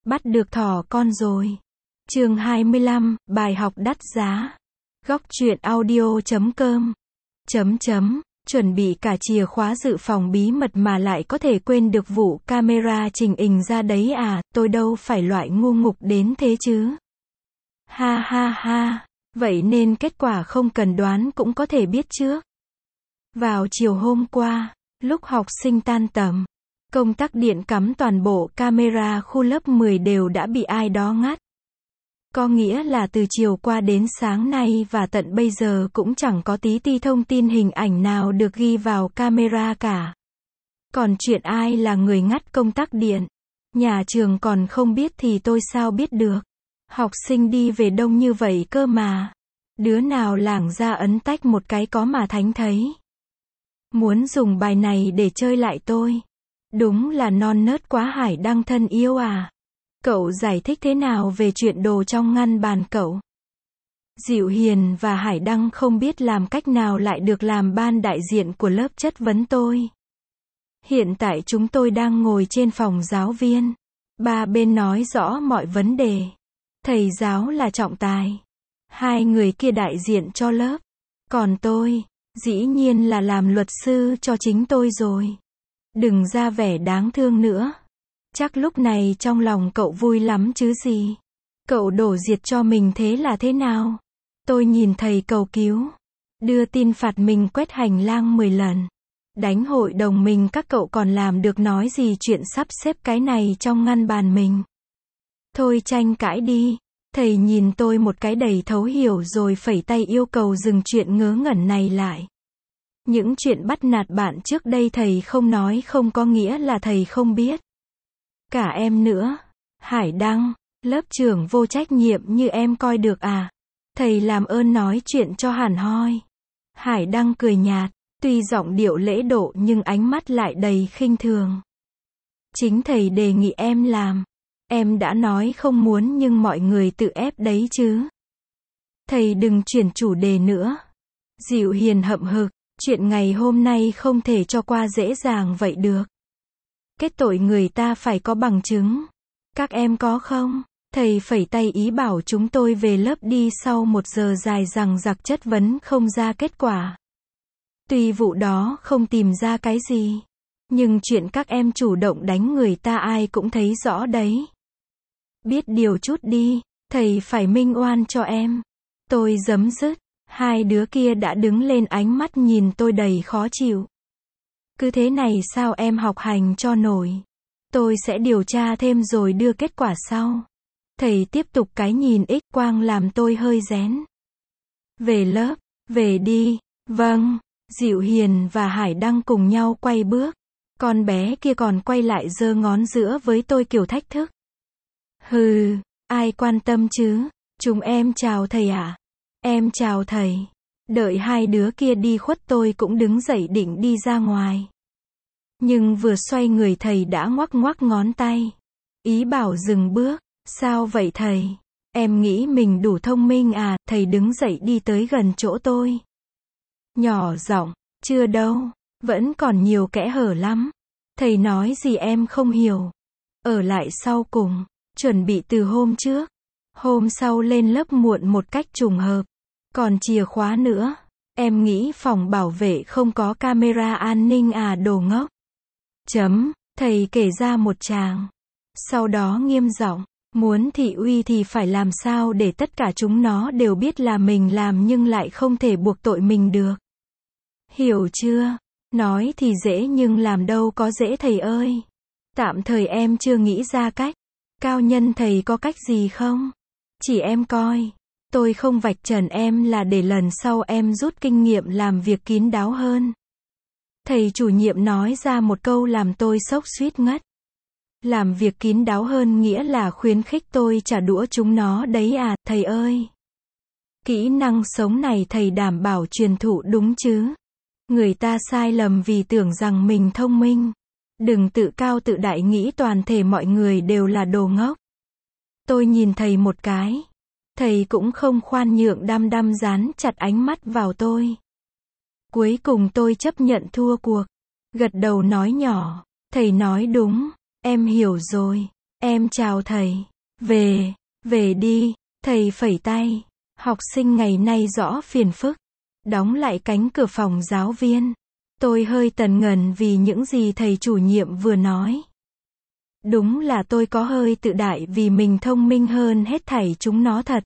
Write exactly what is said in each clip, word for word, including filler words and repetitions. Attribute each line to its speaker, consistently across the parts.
Speaker 1: Bắt được thỏ con rồi. Chương hai mươi lăm, bài học đắt giá. Góc truyện audio chấm com. Chấm chấm, chuẩn bị cả chìa khóa dự phòng bí mật mà lại có thể quên được vụ camera trình hình ra đấy à, tôi đâu phải loại ngu ngục đến thế chứ. Ha ha ha, vậy nên kết quả không cần đoán cũng có thể biết trước. Vào chiều hôm qua, lúc học sinh tan tầm, công tắc điện cắm toàn bộ camera khu lớp mười đều đã bị ai đó ngắt. Có nghĩa là từ chiều qua đến sáng nay và tận bây giờ cũng chẳng có tí ti thông tin hình ảnh nào được ghi vào camera cả. Còn chuyện ai là người ngắt công tắc điện, nhà trường còn không biết thì tôi sao biết được. Học sinh đi về đông như vậy cơ mà. Đứa nào lảng ra ấn tách một cái có mà thánh thấy. Muốn dùng bài này để chơi lại tôi. Đúng là non nớt quá Hải Đăng thân yêu à. Cậu giải thích thế nào về chuyện đồ trong ngăn bàn cậu? Dịu Hiền và Hải Đăng không biết làm cách nào lại được làm ban đại diện của lớp chất vấn tôi. Hiện tại chúng tôi đang ngồi trên phòng giáo viên. Ba bên nói rõ mọi vấn đề. Thầy giáo là trọng tài. Hai người kia đại diện cho lớp. Còn tôi, dĩ nhiên là làm luật sư cho chính tôi rồi. Đừng ra vẻ đáng thương nữa. Chắc lúc này trong lòng cậu vui lắm chứ gì. Cậu đổ diệt cho mình thế là thế nào? Tôi nhìn thầy cầu cứu. Đưa tin phạt mình quét hành lang mười lần. Đánh hội đồng mình các cậu còn làm được nói gì chuyện sắp xếp cái này trong ngăn bàn mình. Thôi tranh cãi đi. Thầy nhìn tôi một cái đầy thấu hiểu rồi phẩy tay yêu cầu dừng chuyện ngớ ngẩn này lại. Những chuyện bắt nạt bạn trước đây thầy không nói không có nghĩa là thầy không biết. Cả em nữa. Hải Đăng, lớp trưởng vô trách nhiệm như em coi được à? Thầy làm ơn nói chuyện cho hẳn hoi. Hải Đăng cười nhạt, tuy giọng điệu lễ độ nhưng ánh mắt lại đầy khinh thường. Chính thầy đề nghị em làm. Em đã nói không muốn nhưng mọi người tự ép đấy chứ. Thầy đừng chuyển chủ đề nữa. Dịu Hiền hậm hực, chuyện ngày hôm nay không thể cho qua dễ dàng vậy được. Kết tội người ta phải có bằng chứng. Các em có không? Thầy phẩy tay ý bảo chúng tôi về lớp đi sau một giờ dài rằng giặc chất vấn không ra kết quả. Tuy vụ đó không tìm ra cái gì. Nhưng chuyện các em chủ động đánh người ta ai cũng thấy rõ đấy. Biết điều chút đi, thầy phải minh oan cho em. Tôi giấm dứt, hai đứa kia đã đứng lên ánh mắt nhìn tôi đầy khó chịu. Cứ thế này sao em học hành cho nổi. Tôi sẽ điều tra thêm rồi đưa kết quả sau. Thầy tiếp tục cái nhìn ích quang làm tôi hơi rén. Về lớp, về đi, vâng. Dịu Hiền và Hải Đăng cùng nhau quay bước. Con bé kia còn quay lại giơ ngón giữa với tôi kiểu thách thức. Hừ, ai quan tâm chứ, chúng em chào thầy ạ. À? Em chào thầy. Đợi hai đứa kia đi khuất tôi cũng đứng dậy định đi ra ngoài. Nhưng vừa xoay người thầy đã ngoắc ngoắc ngón tay. Ý bảo dừng bước, sao vậy thầy? Em nghĩ mình đủ thông minh à, thầy đứng dậy đi tới gần chỗ tôi. Nhỏ giọng, chưa đâu, vẫn còn nhiều kẽ hở lắm. Thầy nói gì em không hiểu. Ở lại sau cùng. Chuẩn bị từ hôm trước. Hôm sau lên lớp muộn một cách trùng hợp. Còn chìa khóa nữa. Em nghĩ phòng bảo vệ không có camera an ninh à đồ ngốc. Chấm, thầy kể ra một tràng. Sau đó nghiêm giọng. Muốn thị uy thì phải làm sao để tất cả chúng nó đều biết là mình làm nhưng lại không thể buộc tội mình được. Hiểu chưa? Nói thì dễ nhưng làm đâu có dễ thầy ơi. Tạm thời em chưa nghĩ ra cách. Cao nhân thầy có cách gì không? Chỉ em coi. Tôi không vạch trần em là để lần sau em rút kinh nghiệm làm việc kín đáo hơn. Thầy chủ nhiệm nói ra một câu làm tôi sốc suýt ngất. Làm việc kín đáo hơn nghĩa là khuyến khích tôi trả đũa chúng nó đấy à, thầy ơi. Kỹ năng sống này thầy đảm bảo truyền thụ đúng chứ? Người ta sai lầm vì tưởng rằng mình thông minh. Đừng tự cao tự đại nghĩ toàn thể mọi người đều là đồ ngốc. Tôi nhìn thầy một cái. Thầy cũng không khoan nhượng đăm đăm dán chặt ánh mắt vào tôi. Cuối cùng tôi chấp nhận thua cuộc. Gật đầu nói nhỏ. Thầy nói đúng. Em hiểu rồi. Em chào thầy. Về, về đi, thầy phẩy tay. Học sinh ngày nay rõ phiền phức. Đóng lại cánh cửa phòng giáo viên. Tôi hơi tần ngần vì những gì thầy chủ nhiệm vừa nói. Đúng là tôi có hơi tự đại vì mình thông minh hơn hết thảy chúng nó thật.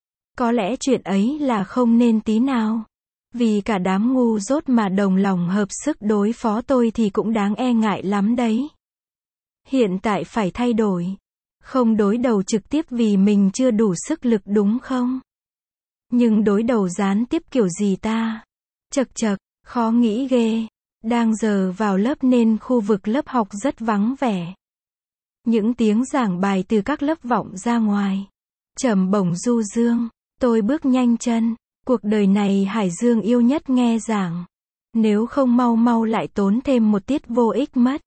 Speaker 1: Có lẽ chuyện ấy là không nên tí nào. Vì cả đám ngu dốt mà đồng lòng hợp sức đối phó tôi thì cũng đáng e ngại lắm đấy. Hiện tại phải thay đổi. Không đối đầu trực tiếp vì mình chưa đủ sức lực đúng không? Nhưng đối đầu gián tiếp kiểu gì ta? Chật chật, khó nghĩ ghê. Đang giờ vào lớp nên khu vực lớp học rất vắng vẻ. Những tiếng giảng bài từ các lớp vọng ra ngoài. Trầm bổng du dương. Tôi bước nhanh chân. Cuộc đời này Hải Dương yêu nhất nghe giảng. Nếu không mau mau lại tốn thêm một tiết vô ích mất.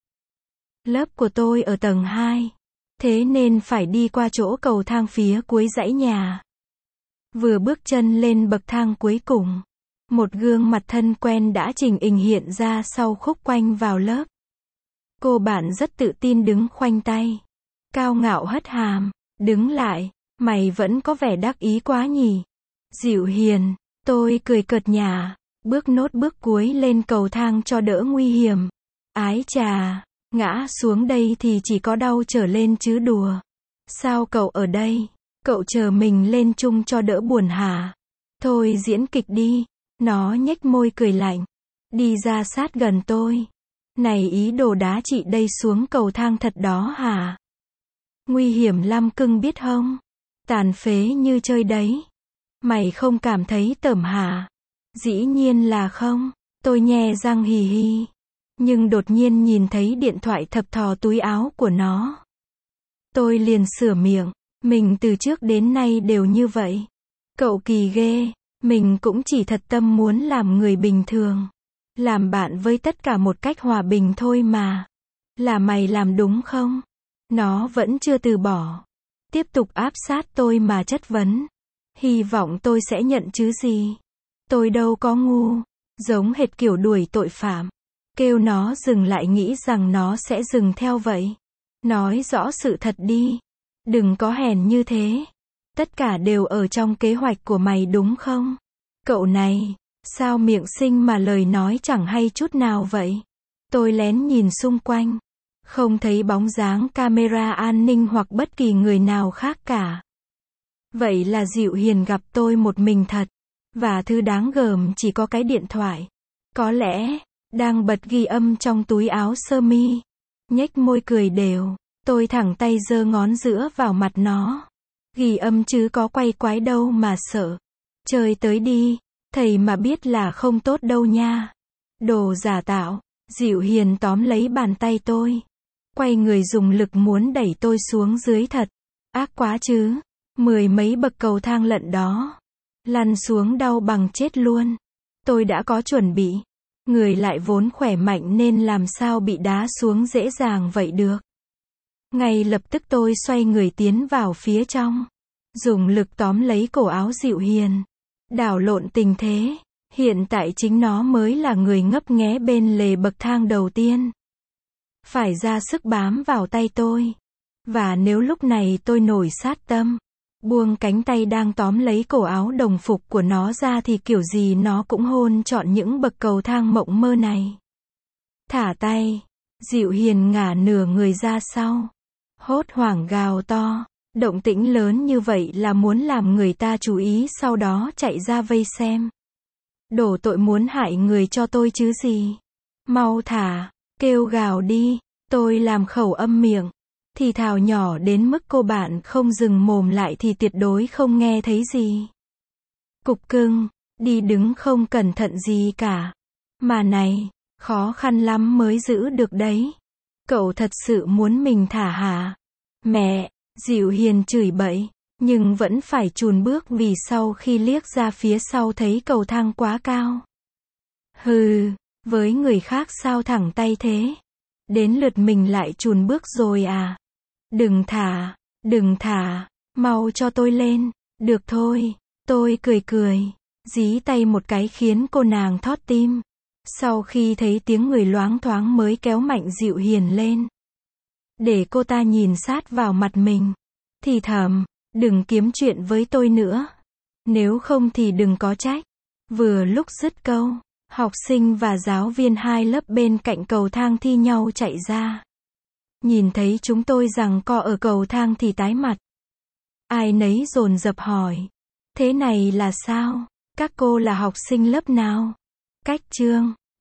Speaker 1: Lớp của tôi ở tầng hai. Thế nên phải đi qua chỗ cầu thang phía cuối dãy nhà. Vừa bước chân lên bậc thang cuối cùng. Một gương mặt thân quen đã trình hình hiện ra sau khúc quanh vào lớp. Cô bạn rất tự tin đứng khoanh tay. Cao ngạo hất hàm. Đứng lại. Mày vẫn có vẻ đắc ý quá nhỉ. Dịu hiền. Tôi cười cợt nhả. Bước nốt bước cuối lên cầu thang cho đỡ nguy hiểm. Ái chà. Ngã xuống đây thì chỉ có đau trở lên chứ đùa. Sao cậu ở đây? Cậu chờ mình lên chung cho đỡ buồn hả? Thôi diễn kịch đi. Nó nhếch môi cười lạnh. Đi ra sát gần tôi. Này ý đồ đá chị đây xuống cầu thang thật đó hả? Nguy hiểm lắm cưng biết không? Tàn phế như chơi đấy. Mày không cảm thấy tởm hả? Dĩ nhiên là không. Tôi nhe răng hì hì. Nhưng đột nhiên nhìn thấy điện thoại thập thò túi áo của nó. Tôi liền sửa miệng. Mình từ trước đến nay đều như vậy. Cậu kỳ ghê. Mình cũng chỉ thật tâm muốn làm người bình thường. Làm bạn với tất cả một cách hòa bình thôi mà. Là mày làm đúng không? Nó vẫn chưa từ bỏ. Tiếp tục áp sát tôi mà chất vấn. Hy vọng tôi sẽ nhận chứ gì. Tôi đâu có ngu. Giống hệt kiểu đuổi tội phạm. Kêu nó dừng lại nghĩ rằng nó sẽ dừng theo vậy. Nói rõ sự thật đi. Đừng có hèn như thế. Tất cả đều ở trong kế hoạch của mày đúng không? Cậu này, sao miệng xinh mà lời nói chẳng hay chút nào vậy? Tôi lén nhìn xung quanh. Không thấy bóng dáng camera an ninh hoặc bất kỳ người nào khác cả. Vậy là Dịu Hiền gặp tôi một mình thật. Và thứ đáng gờm chỉ có cái điện thoại. Có lẽ, đang bật ghi âm trong túi áo sơ mi. Nhếch môi cười đều. Tôi thẳng tay giơ ngón giữa vào mặt nó. Ghi âm chứ có quay quái đâu mà sợ. Chơi tới đi. Thầy mà biết là không tốt đâu nha. Đồ giả tạo. Dịu Hiền tóm lấy bàn tay tôi. Quay người dùng lực muốn đẩy tôi xuống dưới thật. Ác quá chứ. Mười mấy bậc cầu thang lận đó. Lăn xuống đau bằng chết luôn. Tôi đã có chuẩn bị. Người lại vốn khỏe mạnh nên làm sao bị đá xuống dễ dàng vậy được. Ngay lập tức tôi xoay người tiến vào phía trong. Dùng lực tóm lấy cổ áo Dịu Hiền. Đảo lộn tình thế. Hiện tại chính nó mới là người ngấp nghé bên lề bậc thang đầu tiên. Phải ra sức bám vào tay tôi. Và nếu lúc này tôi nổi sát tâm, buông cánh tay đang tóm lấy cổ áo đồng phục của nó ra thì kiểu gì nó cũng hôn trọn những bậc cầu thang mộng mơ này. Thả tay. Dịu Hiền ngả nửa người ra sau. Hốt hoảng gào to. Động tĩnh lớn như vậy là muốn làm người ta chú ý sau đó chạy ra vây xem. Đổ tội muốn hại người cho tôi chứ gì. Mau thả. Kêu gào đi. Tôi làm khẩu âm miệng. Thì thào nhỏ đến mức cô bạn không dừng mồm lại thì tuyệt đối không nghe thấy gì. Cục cưng. Đi đứng không cẩn thận gì cả. Mà này. Khó khăn lắm mới giữ được đấy. Cậu thật sự muốn mình thả hả? Mẹ. Dịu Hiền chửi bậy. Nhưng vẫn phải chùn bước vì sau khi liếc ra phía sau thấy cầu thang quá cao. Hừ. Với người khác sao thẳng tay thế? Đến lượt mình lại chùn bước rồi à? Đừng thả. Đừng thả. Mau cho tôi lên. Được thôi. Tôi cười cười. Dí tay một cái khiến cô nàng thót tim. Sau khi thấy tiếng người loáng thoáng mới kéo mạnh Dịu Hiền lên. để cô ta nhìn sát vào mặt mình. Thì thầm, đừng kiếm chuyện với tôi nữa. Nếu không thì đừng có trách. Vừa lúc dứt câu, học sinh và giáo viên hai lớp bên cạnh cầu thang thi nhau chạy ra. Nhìn thấy chúng tôi giằng co ở cầu thang thì tái mặt. Ai nấy dồn dập hỏi. Thế này là sao? Các cô là học sinh lớp nào? Cách chương